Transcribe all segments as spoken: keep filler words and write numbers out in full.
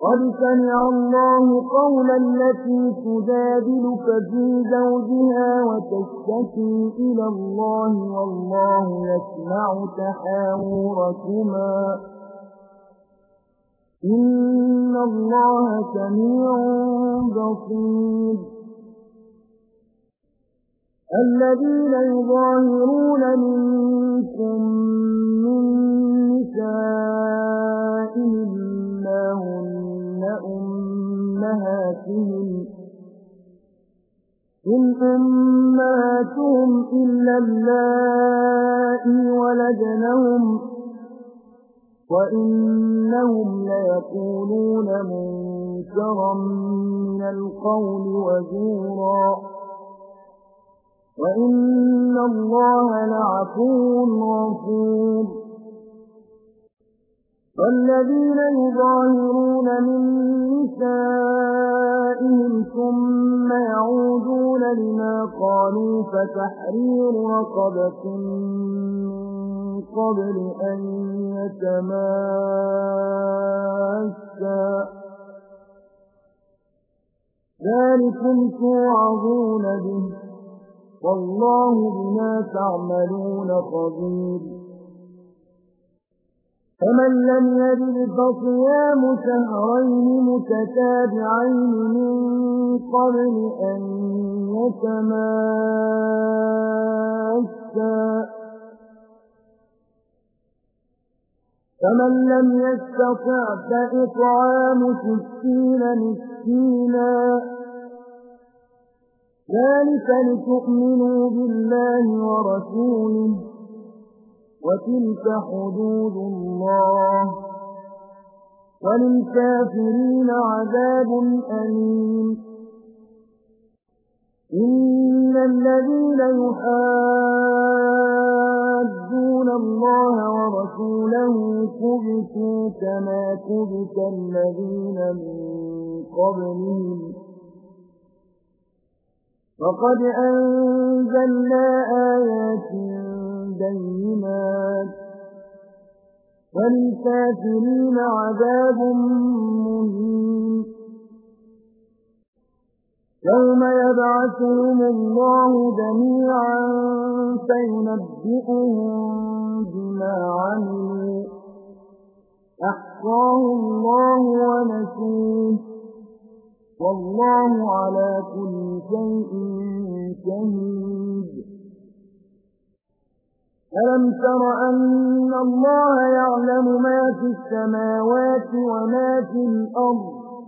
قد سمع الله قول التي تجادلك في زوجها وتشتكي إلى الله والله يسمع تحاوركما إن الله سميع بصير. الذين يظاهرون منكم من نسائهم ما هن أمهاتهم إن أمهاتهم إلا اللائي ولدنهم وإنهم ليقولون منكرا من القول وزورا وإن الله لعفو غفور. والذين يظاهرون من نسائهم ثم يعودون لما قالوا فتحرير رقبة من قبل أن يتماسا ذلكم توعظون به والله بما تعملون خبير. فمن لم يجد فصيام شهرين متتابعين من قبل أن يتماسا فمن لم يستطع فإطعام ستين مسكينا ذلك لتؤمنوا بالله ورسوله وتلك حدود الله وللكافرين عذاب أليم. إن الذين يحادون الله ورسوله كبتوا كما كبت الذين من قبلهم وقد أنزلنا آيات بينات وللكافرين عذاب مهين. يوم يبعثهم الله جميعا فينبئهم بما عملوا أحصاه الله ونسوه والله على كل شيء شهيد. ألم تر أن الله يعلم ما في السماوات وما في الأرض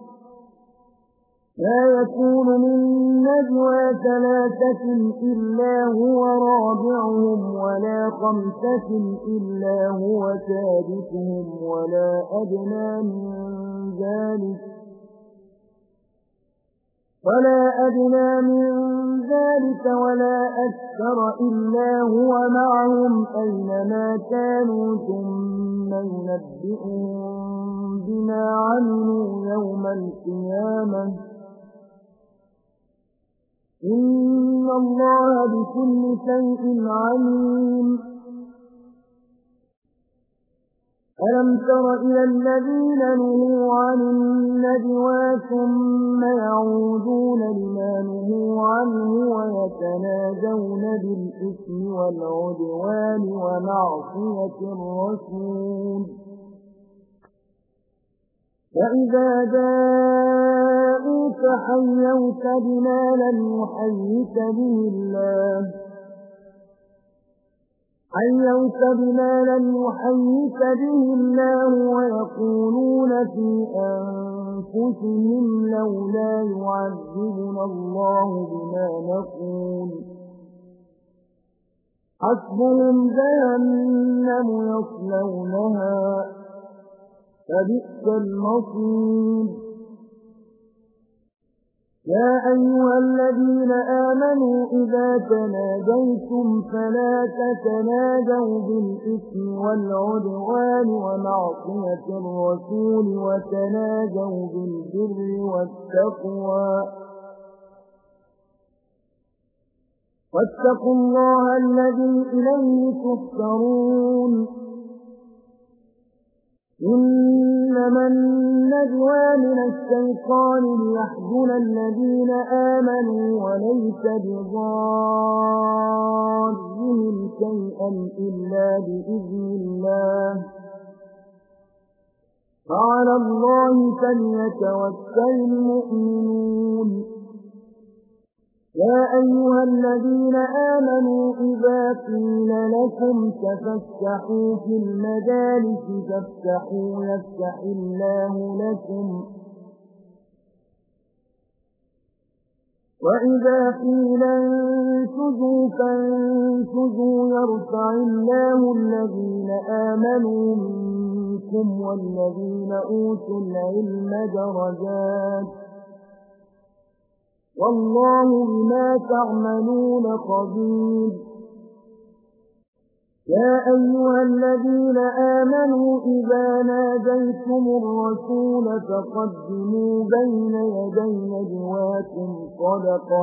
لا يكون من نجوى ثلاثة إلا هو رابعهم ولا خمسة إلا هو سادسهم ولا أدنى من ذلك ولا أدنى من ذلك ولا أكثر إلا هو معهم أينما كانوا ثم ينبئهم بما عملوا يوم القيامة إن الله بكل شيء عليم. ألم تر إلى الذين نهوا عن النجوى ثم يعودون لما نهوا عنه ويتناجون بالإثم والعدوان ومعصية الرسول وإذا جاءوك حيوك بما لم يحيك به الله حيوك بما لم يحيك به الله ويقولون في أنفسهم لولا يعذبنا الله بما نقول حسبهم جهنم يصلونها فبئس المصير. يا أيها الذين آمنوا إذا تناجيتم فلا تتناجوا بالإثم والعدوان ومعصية الرسول وتناجوا بالبر والتقوى واتقوا الله الذي إليه تحشرون. إنما النجوى من الشيطان ليحزن الذين آمنوا وليس بضارهم شيئا إلا بإذن الله وعلى الله فليتوكل المؤمنون يا أيها الذين آمنوا إذا قيل لكم تفسحوا في المجالس فافسحوا يفسح الله لكم وإذا قيل انشزوا فانشزوا يرفع الله الذين آمنوا منكم والذين أوتوا العلم درجات والله بما تعملون خبير يا أيها الذين آمنوا إذا ناجيتم الرسول فقدموا بين يدي نجواكم صدقة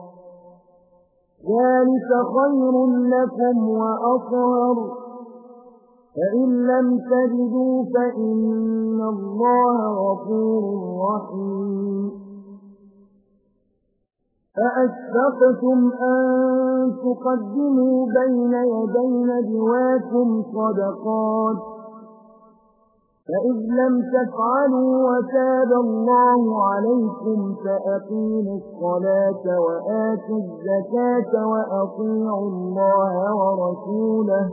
ذلك خير لكم وأطهر فإن لم تجدوا فإن الله غفور رحيم أأشفقتم أن تقدموا بين يدي نجواكم صدقات فإذ لم تفعلوا وتاب الله عليكم فأقيموا الصلاة وآتوا الزكاة وأطيعوا الله ورسوله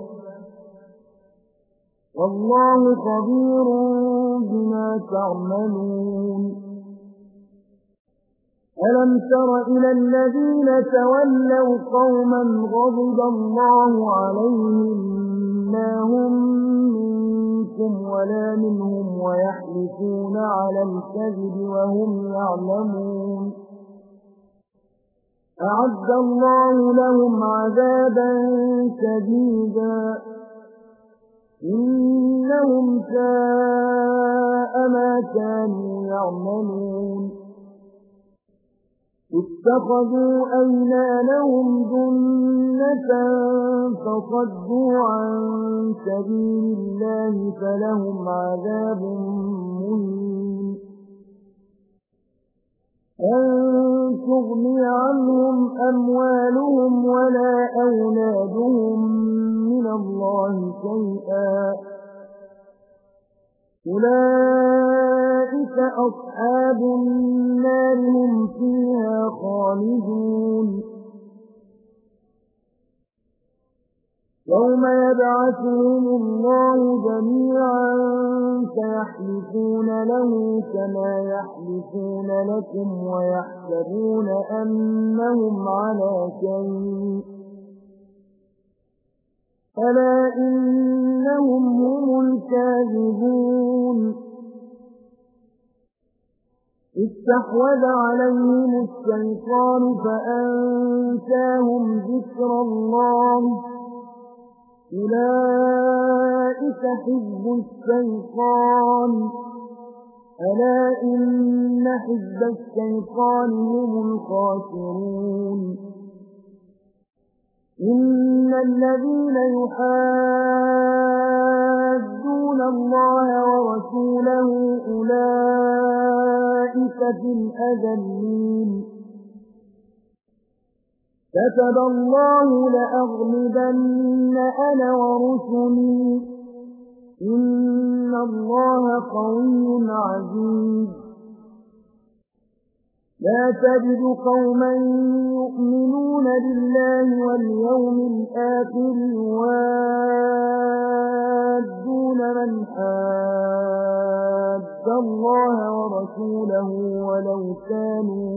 والله خبير بما تعملون ألم تر إلى الذين تولوا قوما غضب الله عليهم ما هم منكم ولا منهم ويحلفون على الكذب وهم يعلمون أعد الله لهم عذابا شديدا إنهم ساء ما كانوا يعملون اتخذوا أيمانهم جنة فصدوا عن سبيل الله فلهم عذاب مهين أن تغني عنهم أموالهم ولا أولادهم من الله شيئا أولئك أصحاب النار هم فيها خالدون يوم يبعثهم الله جميعا فيحلفون له كما يحلفون لكم ويحسبون أنهم على شيء ألا إنهم هم الكاذبون استحوذ عليهم الشيطان فأنساهم ذكر الله أولئك حزب الشيطان ألا إن حزب الشيطان هم الخاسرون إن الذين يحادون الله ورسوله أولئك في الأذلين كتب الله لأغلبن أنا ورسلي إن الله قوي عزيز لا تجد قوما يؤمنون بالله واليوم الآخر يوادون من حاد الله ورسوله ولو كانوا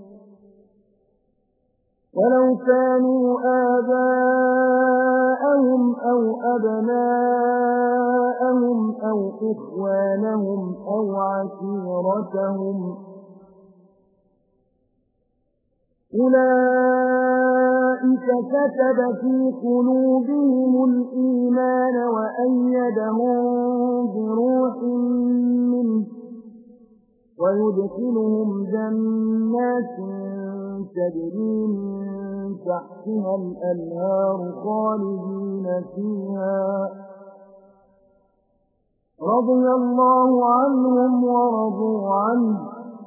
ولو كانوا آباءهم أو أبناءهم أو إخوانهم أو عشيرتهم أولئك كتب في قلوبهم الإيمان وأيدهم بروح منه ويدخلهم جنات تجري من تحتها الأنهار خالدين فيها رضي الله عنهم ورضوا عنه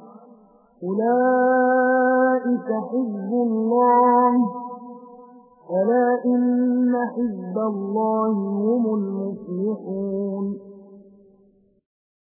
أولئك حزب الله ألا إن حزب الله هم المفلحون